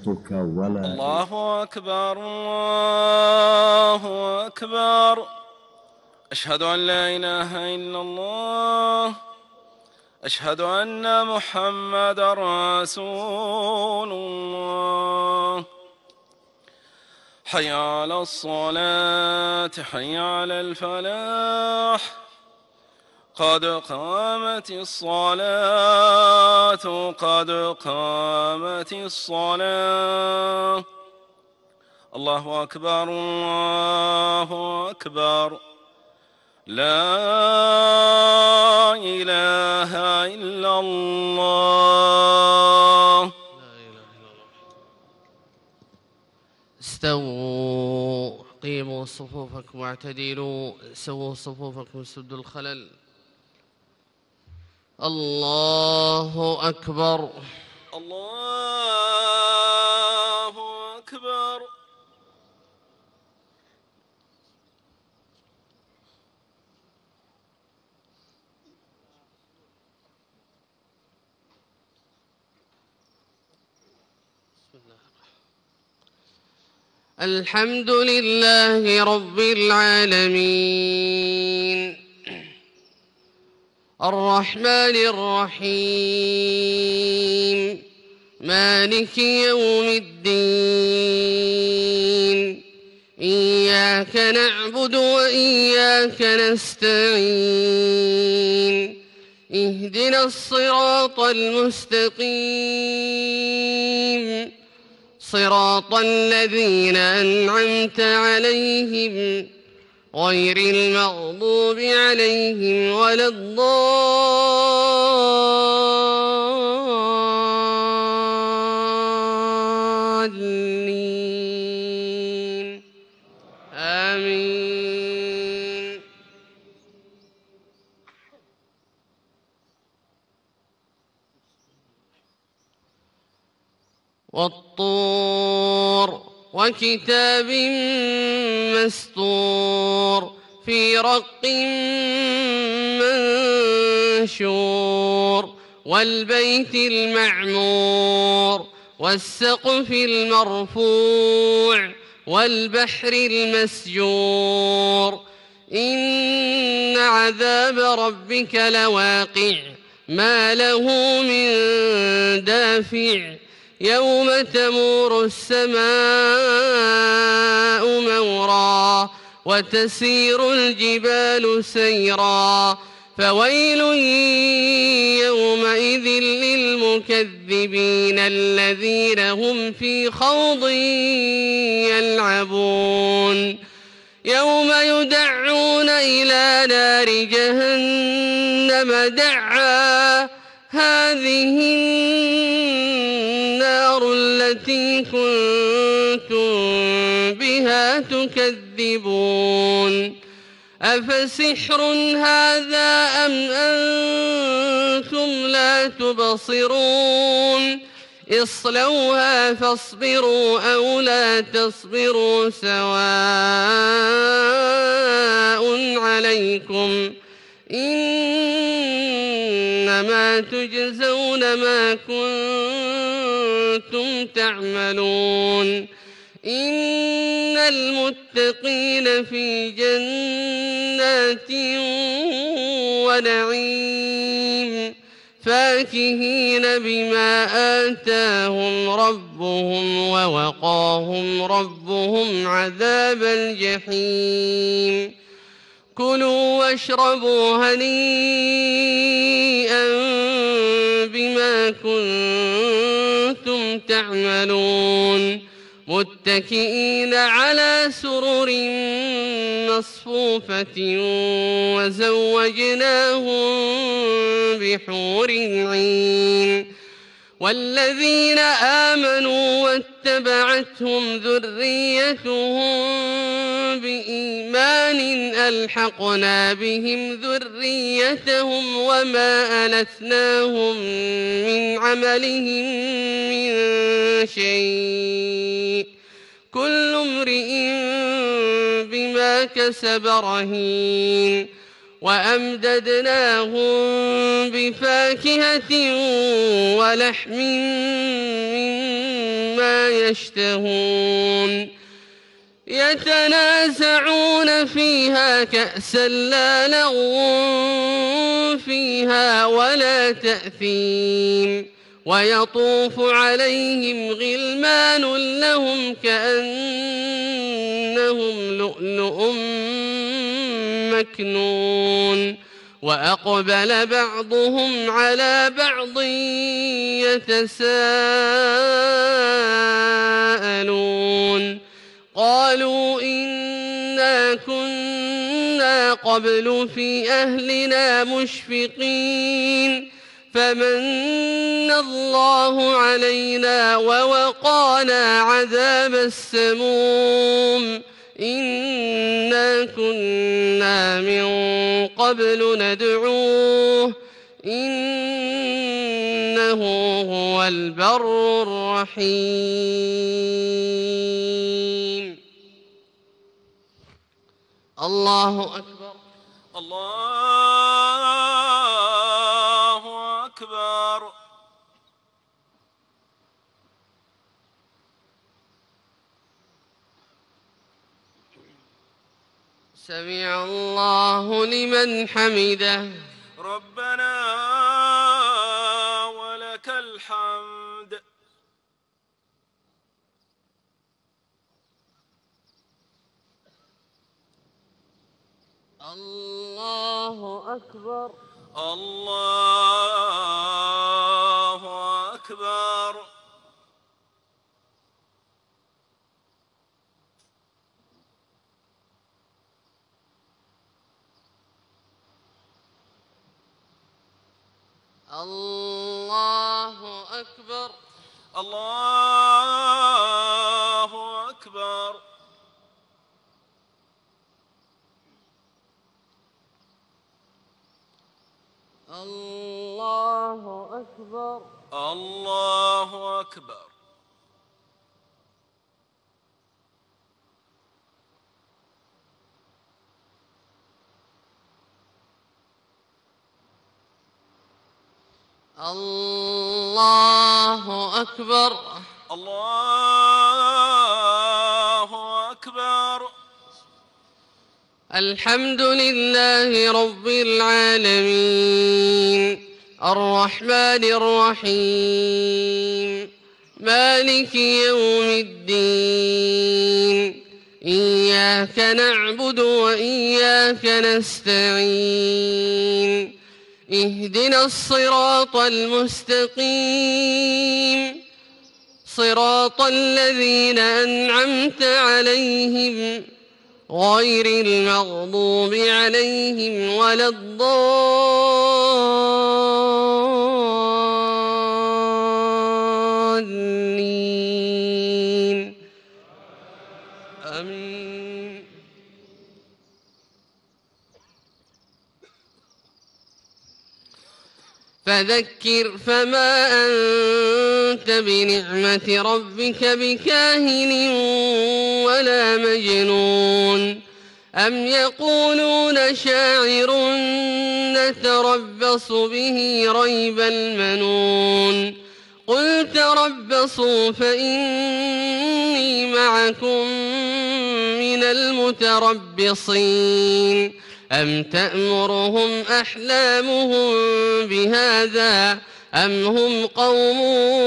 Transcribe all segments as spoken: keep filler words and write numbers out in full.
صوتك ولا الله أكبر الله أكبر. أشهد أن لا إله إلا الله. أشهد أن محمدًا رسول الله. حي على الصلاة حي على الفلاح. قد قامت الصلاة قد قامت الصلاة. الله أكبر الله أكبر. لا إله إلا الله. استووا قيموا صفوفكم واعتدلوا سووا صفوفكم سدوا الخلل. الله أكبر الله أكبر. الحمد لله رب العالمين الرحمن الرحيم مالك يوم الدين. إياك نعبد وإياك نستعين. اهدنا الصراط المستقيم صراط الذين أنعمت عليهم غير المغضوب عليهم ولا الضالين آمين. والطور وكتاب مسطور في رق منشور والبيت المعمور والسقف المرفوع والبحر المسجور. إن عذاب ربك لواقع ما له من دافع يوم تمور السماء مورا وتسير الجبال سيرا. فويل يومئذ للمكذبين الذين هم في خوض يلعبون. يوم يدعون إلى نار جهنم دعا. هذه النار التي كنتم بها تكذبون. أفسحر هذا أم أنتم لا تبصرون. اصلوها فاصبروا أو لا تصبروا سواء عليكم إنما تجزون ما كنتم تعملون. إن المتقين في جنات ونعيم فاكهين بما آتاهم ربهم ووقاهم ربهم عذاب الجحيم. كلوا واشربوا هنيئا بما كنتم تعملون. متكئين على سرر مصفوفة وزوجناهم بحور عين. والذين آمنوا واتبعتهم ذريتهم بإيمان ألحقنا بهم ذريتهم وما ألتناهم من عملهم من شيء. كل امرئ بما كسب رهين. وأمددناهم بفاكهة ولحم مما ما يشتهون يتنازعون فيها كأسا لا لغو فيها ولا تأثيم ويطوف عليهم غلمان لهم كأنهم لؤلؤ مكنون وأقبل بعضهم على بعض يتساءلون قالوا إنا كنا قبل في أهلنا مشفقين فمن الله علينا ووقانا عذاب السموم إنا كنا من قبل ندعوه إنه هو البر الرحيم. الله أكبر. الله أكبر. سمع الله لمن حمده. ربنا ولك الحمد. الله أكبر. الله أكبر. الله أكبر. الله أكبر. الله أكبر. الله أكبر. الله أكبر. الله أكبر. الحمد لله رب العالمين الرحمن الرحيم مالك يوم الدين إياك نعبد وإياك نستعين اهدنا الصراط المستقيم صراط الذين أنعمت عليهم غير المغضوب عليهم ولا الضالين آمين. فذكر فما أنت بنعمة ربك بكاهن ولا مجنون أم يقولون شاعر نتربص به ريب المنون قل تربصوا فإني معكم من المتربصين أم تأمرهم أحلامهم بهذا أم هم قوم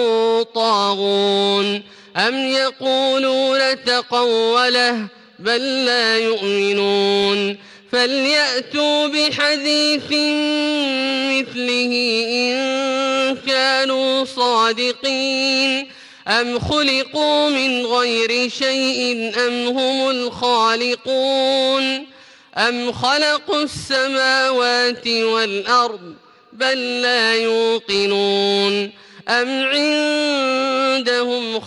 طاغون أم يقولون تقوله بل لا يؤمنون فليأتوا بحديث مثله إن كانوا صادقين أم خلقوا من غير شيء أم هم الخالقون أم خلقوا السماوات والأرض بل لا يوقنون أم عندهم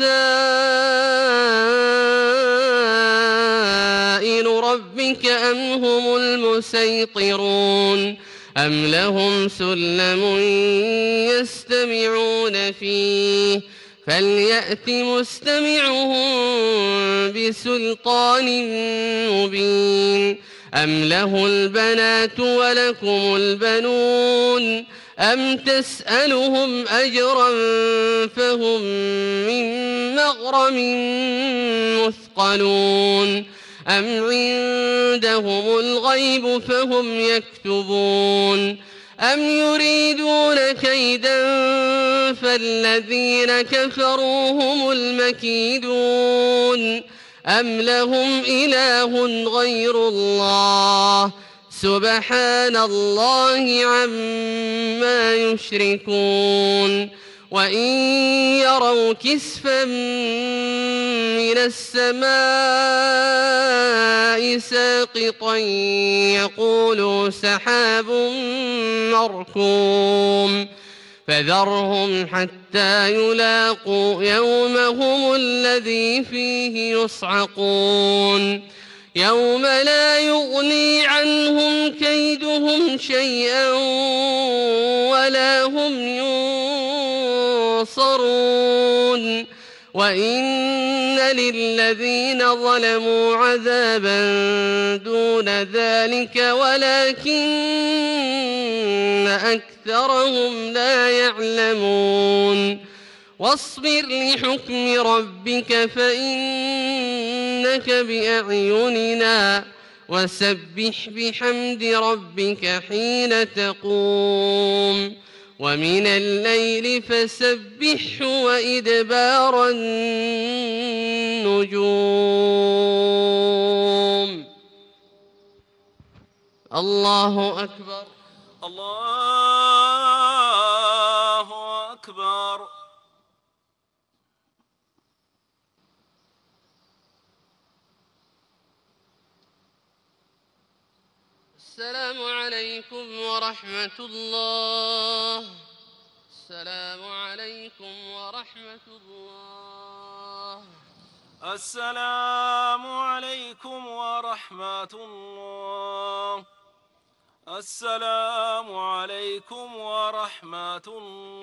خزائن ربك أم هم المسيطرون أم لهم سلم يستمعون فيه فليأت مستمعهم بسلطان مبين أم له البنات ولكم البنون أم تسألهم أجرا فهم من مغرم مثقلون أم عندهم الغيب فهم يكتبون أم يريدون كيدا فالذين كفروا هم المكيدون أم لهم إله غير الله سبحان الله عما يشركون وإن يروا كسفا من السماء ساقطا يقولوا سحاب مركوم فذرهم حتى يلاقوا يومهم الذي فيه يصعقون يوم لا يغني عنهم كيدهم شيئا ولا هم ينصرون وإن للذين ظلموا عذابا دون ذلك ولكن أكثرهم لا يعلمون واصبر لحكم ربك فإنك بأعيننا وسبح بحمد ربك حين تقوم ومن الليل فسبحه وإدبار النجوم الله أكبر الله أكبر. السلام عليكم ورحمة الله. السلام عليكم ورحمة الله. السلام عليكم ورحمة الله. السلام عليكم ورحمة الله.